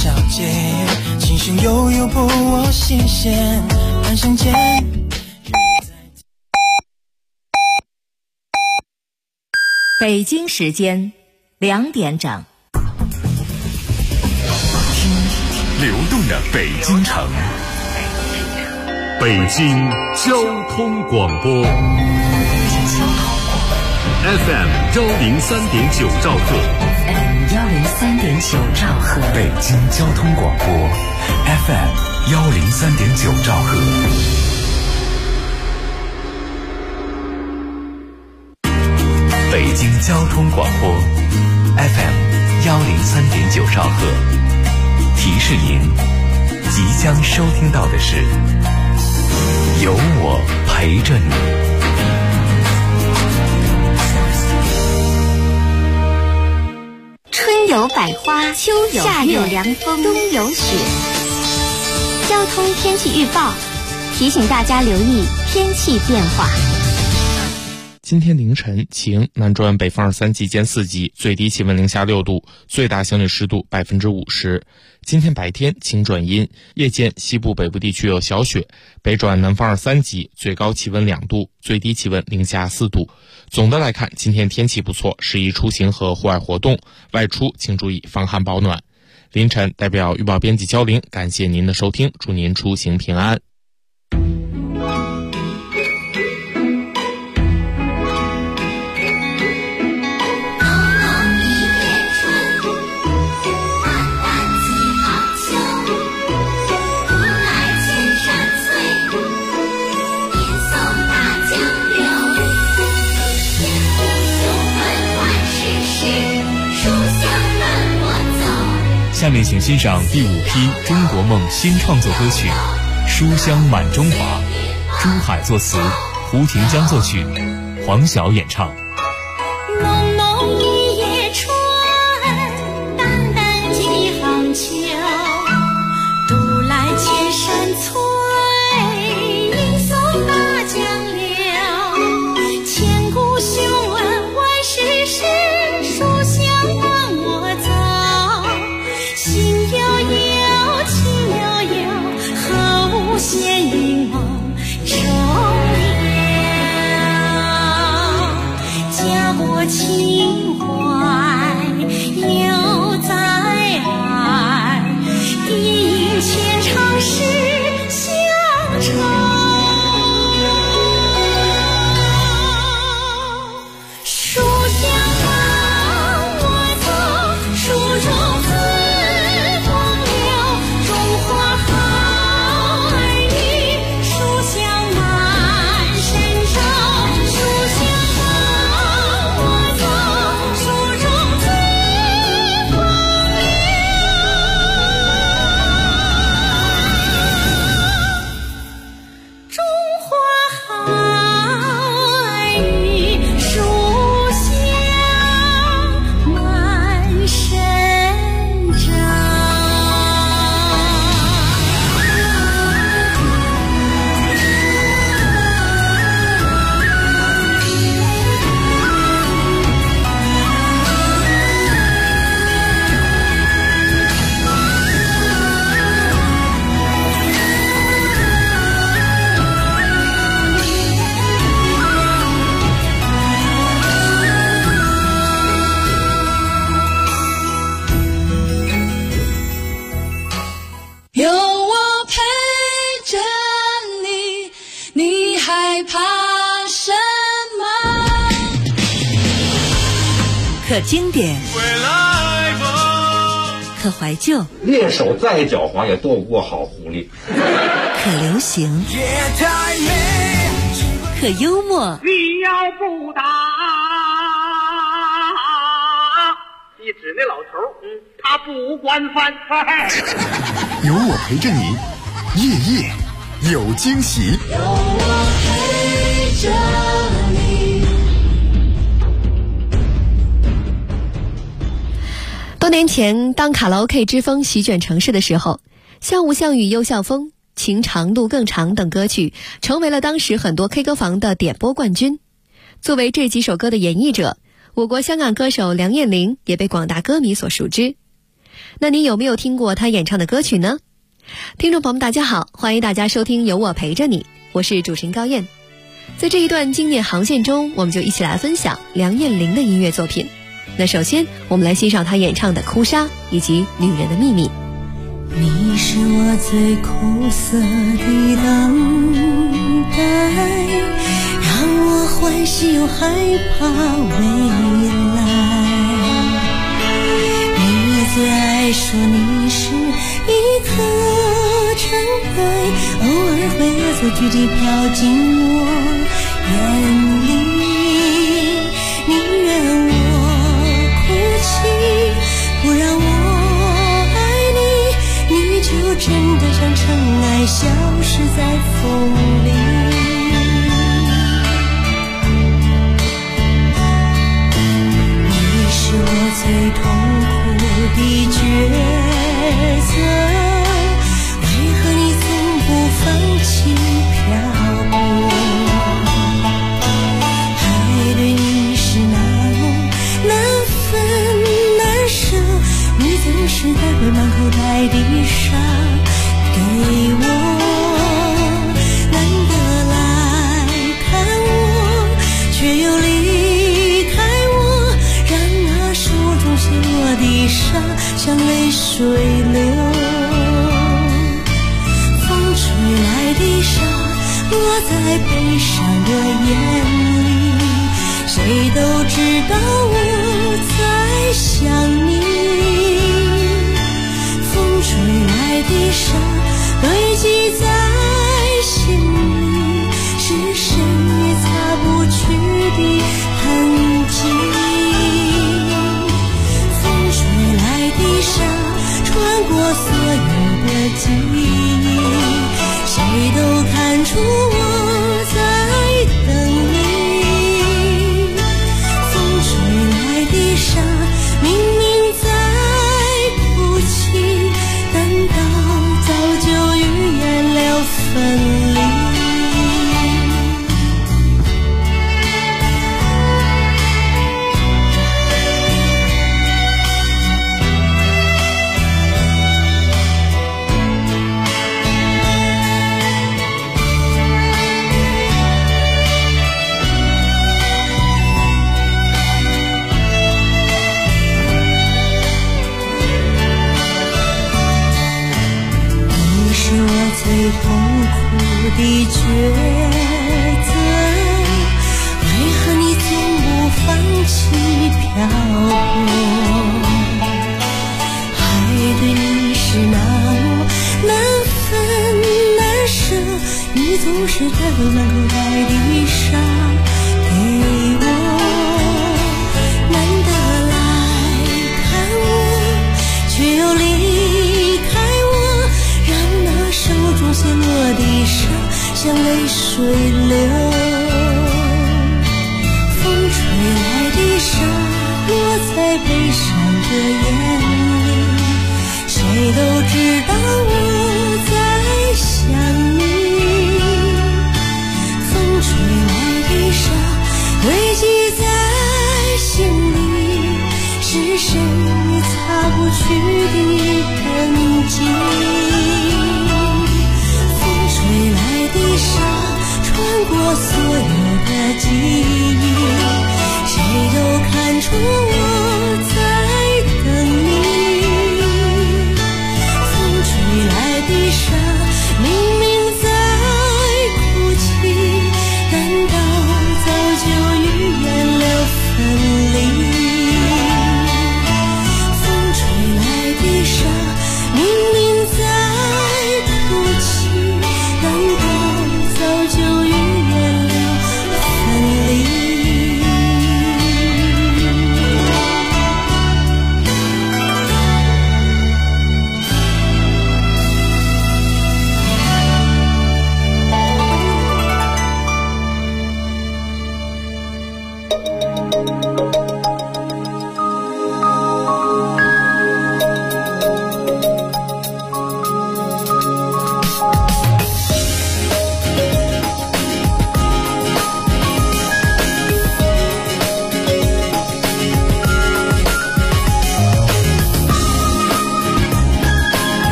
小姐，琴声悠悠拨我心弦，半生间。 北京时间2点整， 流动的北京城，北京交通广播 FM 103.9兆赫， 103.9兆赫， 北京交通广播 FM 103.9兆赫。北京交通广播 FM 103.9兆赫，提示您，即将收听到的是有我陪着你。 春有百花，秋有夏有凉风，冬有雪。交通天气预报提醒大家留意天气变化。 今天凌晨晴，南转北风2-3级间4级，最低气温零下6度，最大相对湿度50%。今天白天晴转阴，夜间西部北部地区有小雪，北转南风2-3级，最高气温2度，最低气温零下4度。总的来看，今天天气不错，适宜出行和户外活动，外出请注意防寒保暖。凌晨代表预报编辑焦玲，感谢您的收听，祝您出行平安。 下面请欣赏第5批中国梦新创作歌曲《书香满中华》，朱海作词，胡廷江作曲，黄晓演唱。 浓浓一夜春，淡淡几行秋，独来千山翠，迎送大江流。千古雄文万世事，书香伴我走。心悠悠，情悠悠，何无闲云梦中游？家国情怀犹在爱，地影千场事相酬。书香伴我走，书中自风流，中华好儿女，书香满神州。书香伴我走，书中自风流，中华好儿女，书香满神州。 有我陪着你，你害怕什么？ 可经典，可怀旧， 猎手再狡猾也斗不过好狐狸。 可流行，可幽默。 你要不打，你指那老头，他不管饭菜。 有我陪着你，夜夜有惊喜。 有我陪着你。 多年前，当卡拉 OK 之风席卷城市的时候，像雾像雨又像风，情长路更长等歌曲成为了当时很多 K 歌房的点播冠军。作为这几首歌的演绎者，我国香港歌手梁艳玲也被广大歌迷所熟知。 那你有没有听过他演唱的歌曲呢？听众朋友们大家好，欢迎大家收听有我陪着你，我是主持人高燕。在这一段经典航线中，我们就一起来分享梁艳玲的音乐作品。那首先我们来欣赏她演唱的《哭砂》以及《女人的秘密》。 你是我最苦涩的等待，让我欢喜又害怕未来。你最爱说你是一颗尘埃，偶尔会恶作剧地飘进我眼里。宁愿我哭泣，不让我爱你，你就真的像尘埃消失在风里。你是我最痛苦的抉择，为何你从不放弃漂泊？爱对你是那么难分难舍，你总是带回满口袋的沙给我，难得来看我，却又离开我，让那手中写落的沙像泪水流。风吹来的沙落在悲伤的眼里，谁都知道我在想你。风吹来的沙堆积在心里，是谁也擦不去的痕迹。风吹来的沙穿过所有的记忆，谁都看出我在等你。风吹来的沙明明在哭泣，但到早就预言了分离。最痛苦的抉择，为何你总不放弃漂泊？爱对你是那么难分难舍，你总是带回满口袋的沙给我，难得来看我，却又离开我，让那手中写落的沙像泪水流。风吹来的沙落在悲伤的眼里，谁都知道我在想你。风吹来的沙堆积在心里，是谁也擦不去的痕迹。吹来的沙穿过所有的记忆，谁都看出我在等你。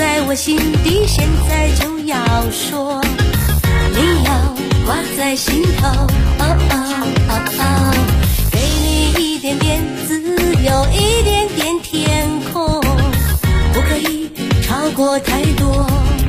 在我心底，现在就要说，你要挂在心头。给你一点点自由，一点点天空，不可以超过太多。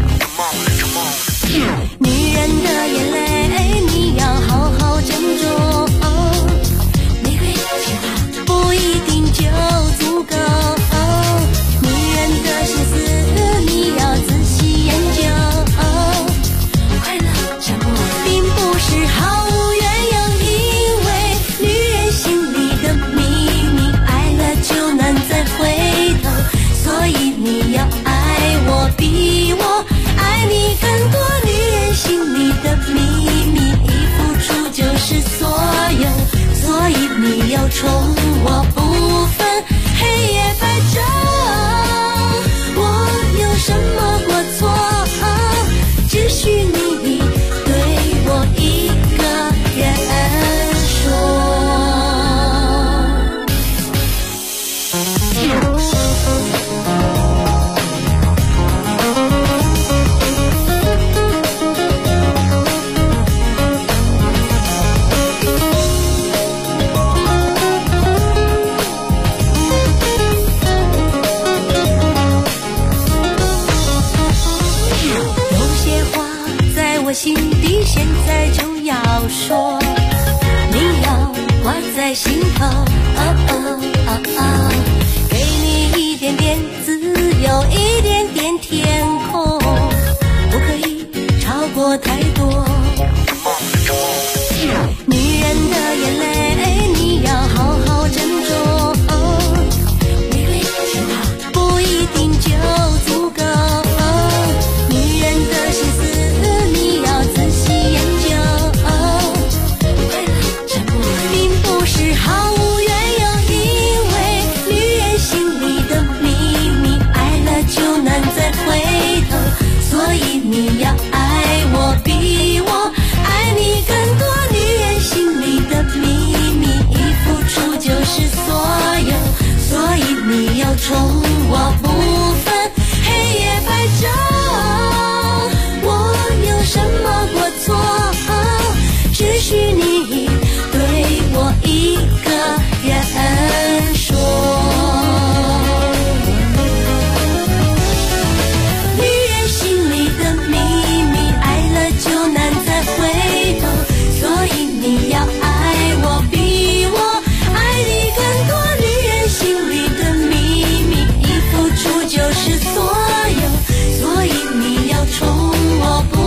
女人的眼泪，你要好好珍重。玫瑰不一定就足够。女人的心思，你要仔细研究。快乐沉默并不是毫无缘由，因为女人心里的秘密，爱了就难再回头。所以你要爱我，比我爱你更多。女人心里的秘密，一付出就是所有。所以你要宠我，不分黑夜白昼。我有什么过错？只许你对我一个人说。心底现在就要说，你要挂在心头。给你一点点自由，一点点天空，不可以超过太多。女人的眼泪，你要好好珍重。玫瑰不一定就足够。女人的心思，仔细研究。快乐沉默并不是毫无缘由，因为女人心里的秘密，爱了就难再回头。所以你要爱我，比我爱你更多。女人心里的秘密，一付出就是所有。所以你要宠我，不分黑夜白昼。什么过错？只许你对我一个人说。女人心里的秘密，爱了就难再回头。所以你要爱我，比我爱你更多。女人心里的秘密，一付出就是所有。所以你要宠我，不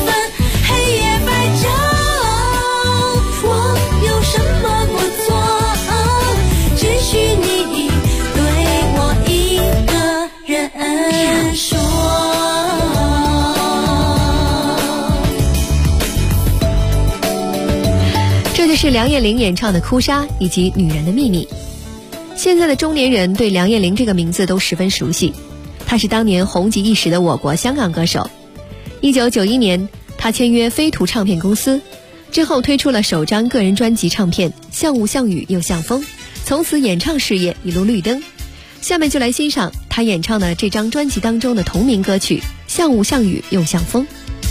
这就是梁艳玲演唱的《哭砂》以及《女人的秘密》。现在的中年人对梁艳玲这个名字都十分熟悉，她是当年红极一时的我国香港歌手。1991年，她签约飞图唱片公司，之后推出了首张个人专辑唱片《像雾像雨又像风》，从此演唱事业一路绿灯。下面就来欣赏她演唱的这张专辑当中的同名歌曲《像雾像雨又像风》。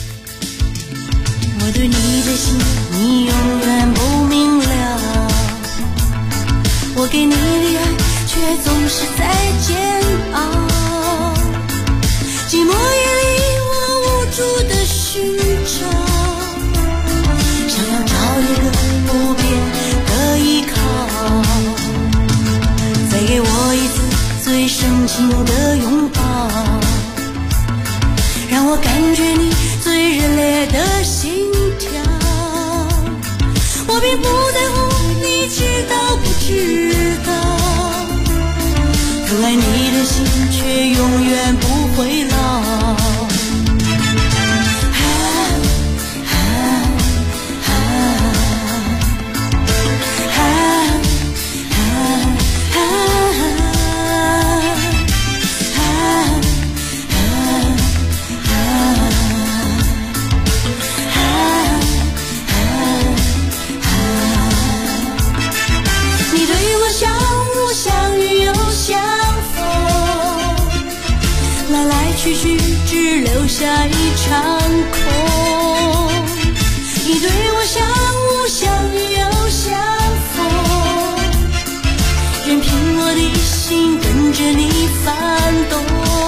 我对你的心，你永远不明了。我给你的爱，却总是在煎熬。寂寞夜里，我无助的寻找，想要找一个不变的依靠。再给我一次最深情的拥抱，让我感觉你最热烈的心跳。我并不在乎你知道不知道，可下一场空。你对我相雾相遇又相逢，任凭我的心跟着你翻动。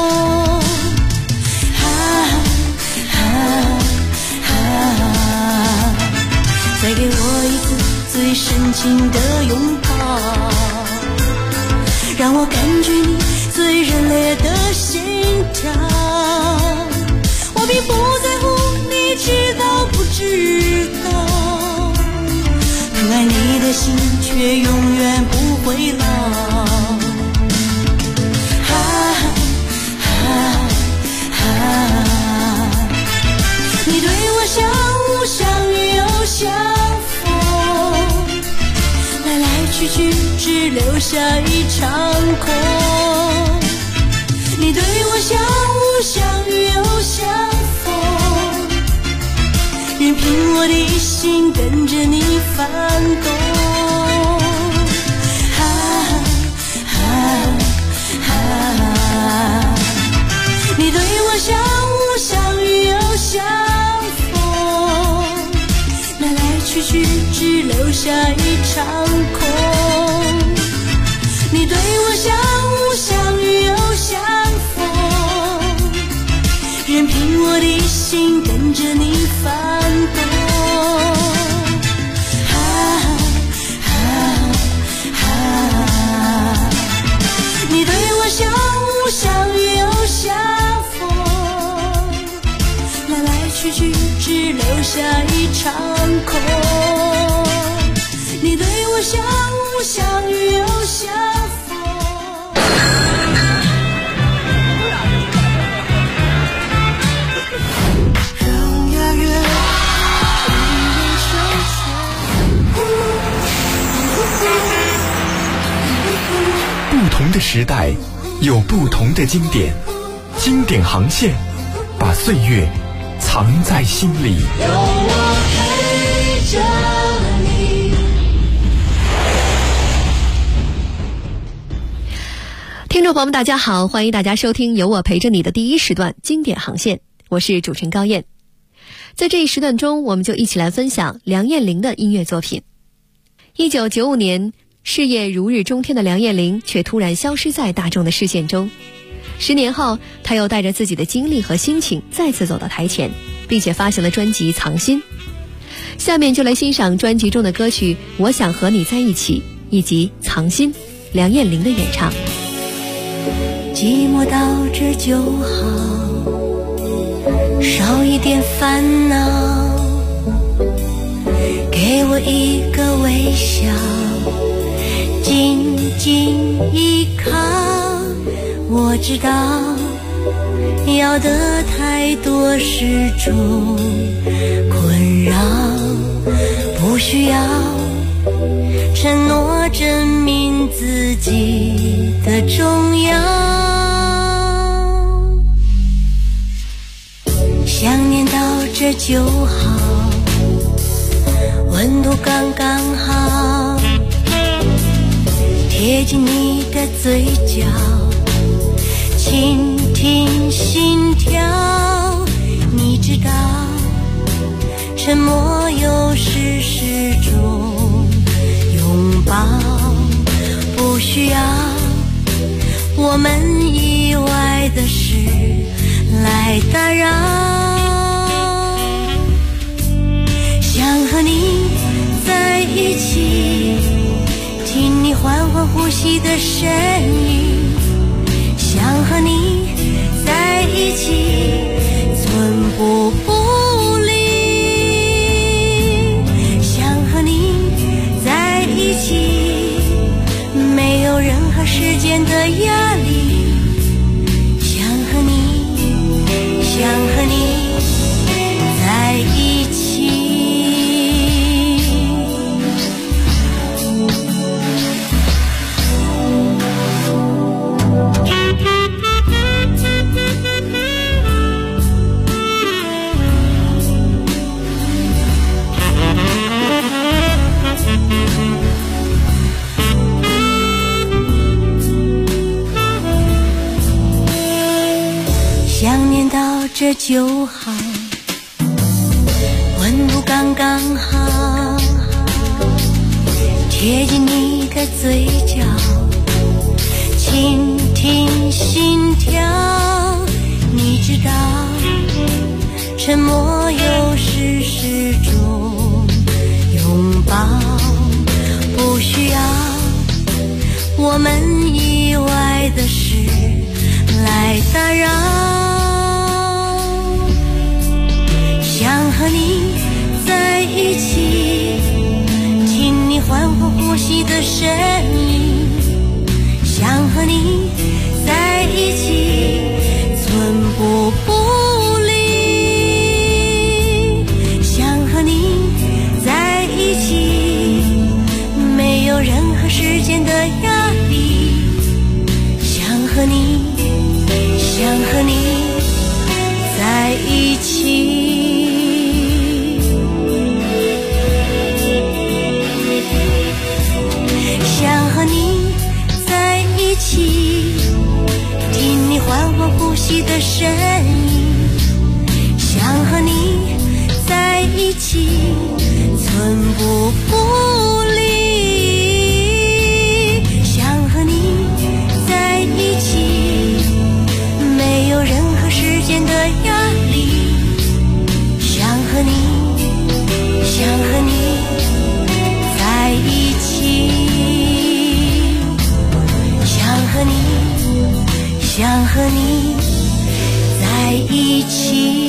再给我一次最深情的拥抱，让我感觉你最热烈的心跳。我并不在乎你知道不知道，疼爱你的心却永远不会老。你对我相雾相遇又相逢，来来去去只留下一场空。你对我相雾相遇又相逢，任凭我的心跟着你翻动。你对我相雾相遇又相逢，来来去去只留下一场空。你对我相雾相遇又相逢，任凭我的心跟着你翻动。你对我相雾相遇又相逢，来来去去只留下一场空。你对我相雾相遇又相逢。让月月不同的时代有不同的经典，经典航线把岁月藏在心里。 有我陪着你。 听众朋友们大家好，欢迎大家收听有我陪着你的第一时段经典航线，我是主持人高燕。在这一时段中，我们就一起来分享梁艳玲的音乐作品。1995年，事业如日中天的梁艳玲却突然消失在大众的视线中。10年后，她又带着自己的经历和心情再次走到台前，并且发行了专辑《藏心》。下面就来欣赏专辑中的歌曲《我想和你在一起》以及《藏心》，梁艳玲的演唱。 寂寞到这就好，少一点烦恼，给我一个微笑，紧紧依靠。我知道要的太多是种困扰，不需要承诺证明自己的重要。想念到这就好，温度刚刚好，贴近你的嘴角，倾听心跳。你知道沉默有时是种拥抱，不需要我们意外的事来打扰。想和你在一起，听你缓缓呼吸的声音，想和你在一起，寸步不离。想和你在一起，没有任何时间的压力。想和你在一起。 着就好，温度刚刚好，贴近你的嘴角，倾听心跳。你知道，沉默有时是种拥抱，不需要我们以外的事来打扰。想和你在一起，听你欢呼呼吸的声音，想和你在一起，寸步不离，想和你在一起，没有任何时间的压力，想和你在一起。想和你在一起，听你缓缓呼吸的声音，想和你在一起，寸步不离，想和你在一起，没有任何时间的压力，想和你在一起，想和你在一起。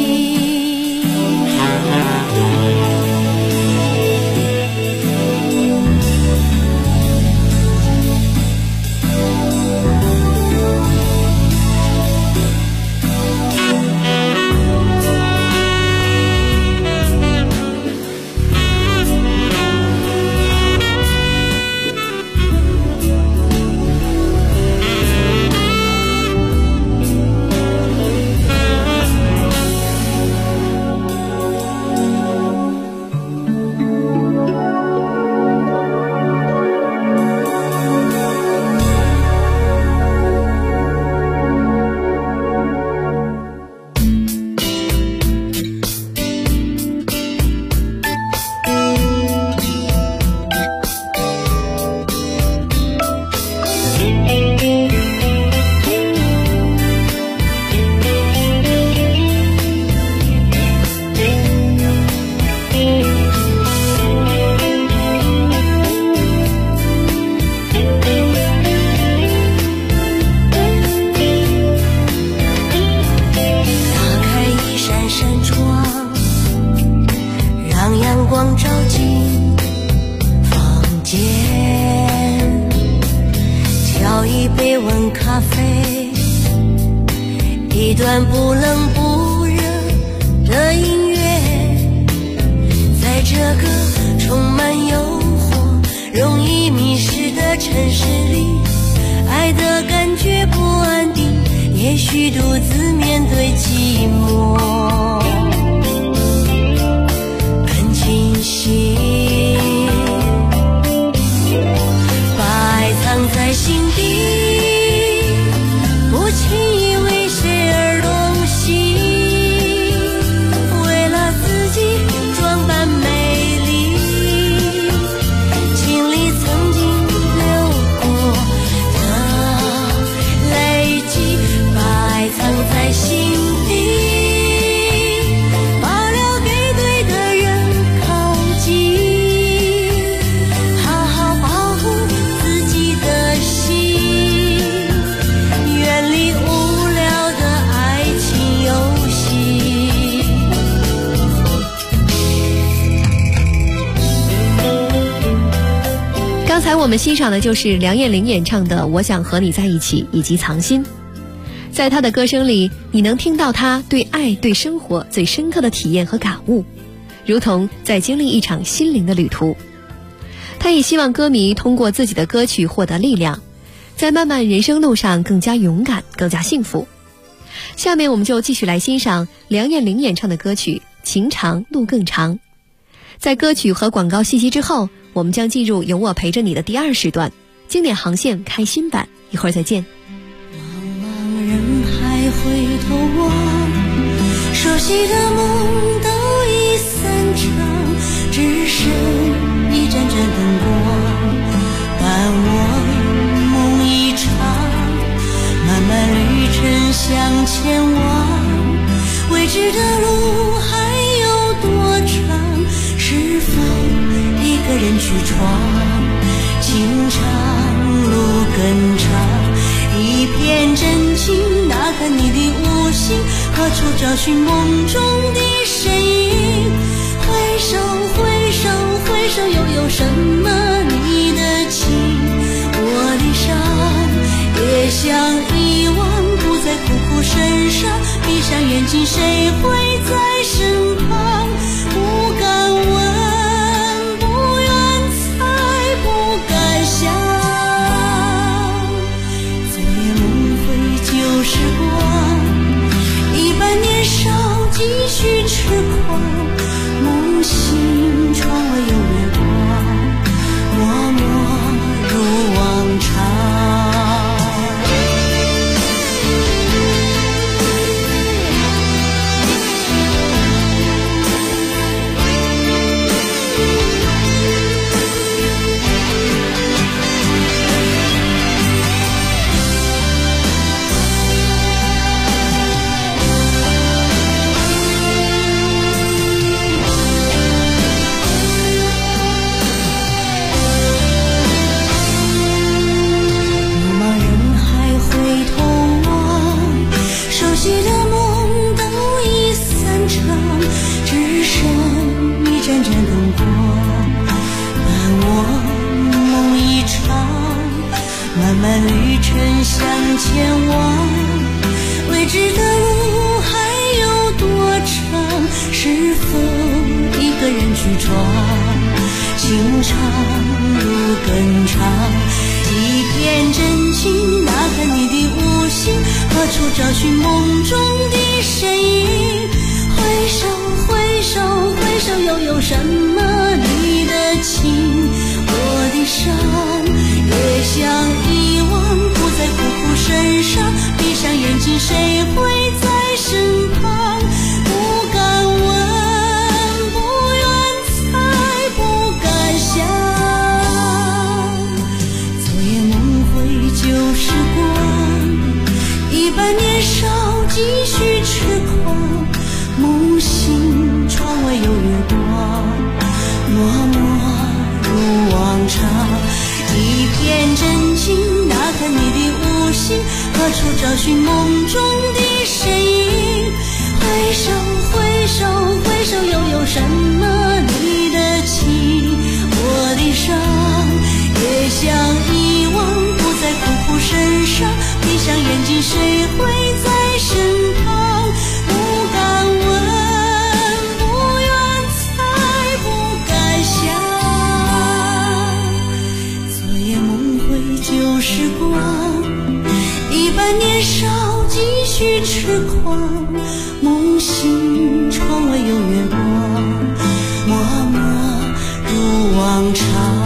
一段不冷不热的音乐，在这个充满诱惑、容易迷失的城市里，爱的感觉不安定，也许独自面对寂寞更清晰，把爱藏在心底，不轻易为谁而动心，为了自己装扮美丽，经历曾经流过的泪迹，把爱藏在心底，保留给对的人靠近，好好保护自己的心，远离无聊的爱情游戏。 刚才我们欣赏的就是梁艳玲演唱的《我想和你在一起》以及《藏心》。在她的歌声里，你能听到她对爱、对生活最深刻的体验和感悟，如同在经历一场心灵的旅途。她也希望歌迷通过自己的歌曲获得力量，在漫漫人生路上更加勇敢，更加幸福。下面我们就继续来欣赏梁艳玲演唱的歌曲《情长路更长》。在歌曲和广告信息之后，我们将进入有我陪着你的第二时段，经典航线开心版，一会儿再见。 茫茫人海回头望， 悉的梦都已散场，只剩一盏盏灯光伴我梦一场。漫漫旅程向前往，未知的路还有多长？是否一个人去闯？情长路更长，一片真情，哪看你的无心？何处找寻梦中的身影？回首回首回首，又有什么你的情？我的伤也想遗忘，不再苦苦神伤。闭上眼睛，谁会在身旁？不敢问，不愿猜，不敢想。昨夜梦回旧时光，一般年少继续痴狂。梦醒窗外有月光，默默如往常。漫漫旅程向前往，未知的路还有多长？是否一个人去闯？情长路更长，一片真情，哪看你的无心？何处找寻梦中的身影？回首回首回首，又有什么你的情？我的伤也想遗忘，不再苦苦神伤。闭上眼睛，谁会在身旁？不敢问，不愿猜，不敢想。昨夜梦回旧时光，一般年少继续痴狂。梦醒窗外有月光，默默如往常。一片真情，哪看你的无心？何处找寻梦中的身影？回首回首回首，又有什么你的情？我的伤也想遗忘，不再苦苦神伤。闭上眼睛，谁会在身旁？不敢问，不愿猜，不敢想。旧时光，一般年少继续痴狂。梦醒窗外有月光，默默如往常。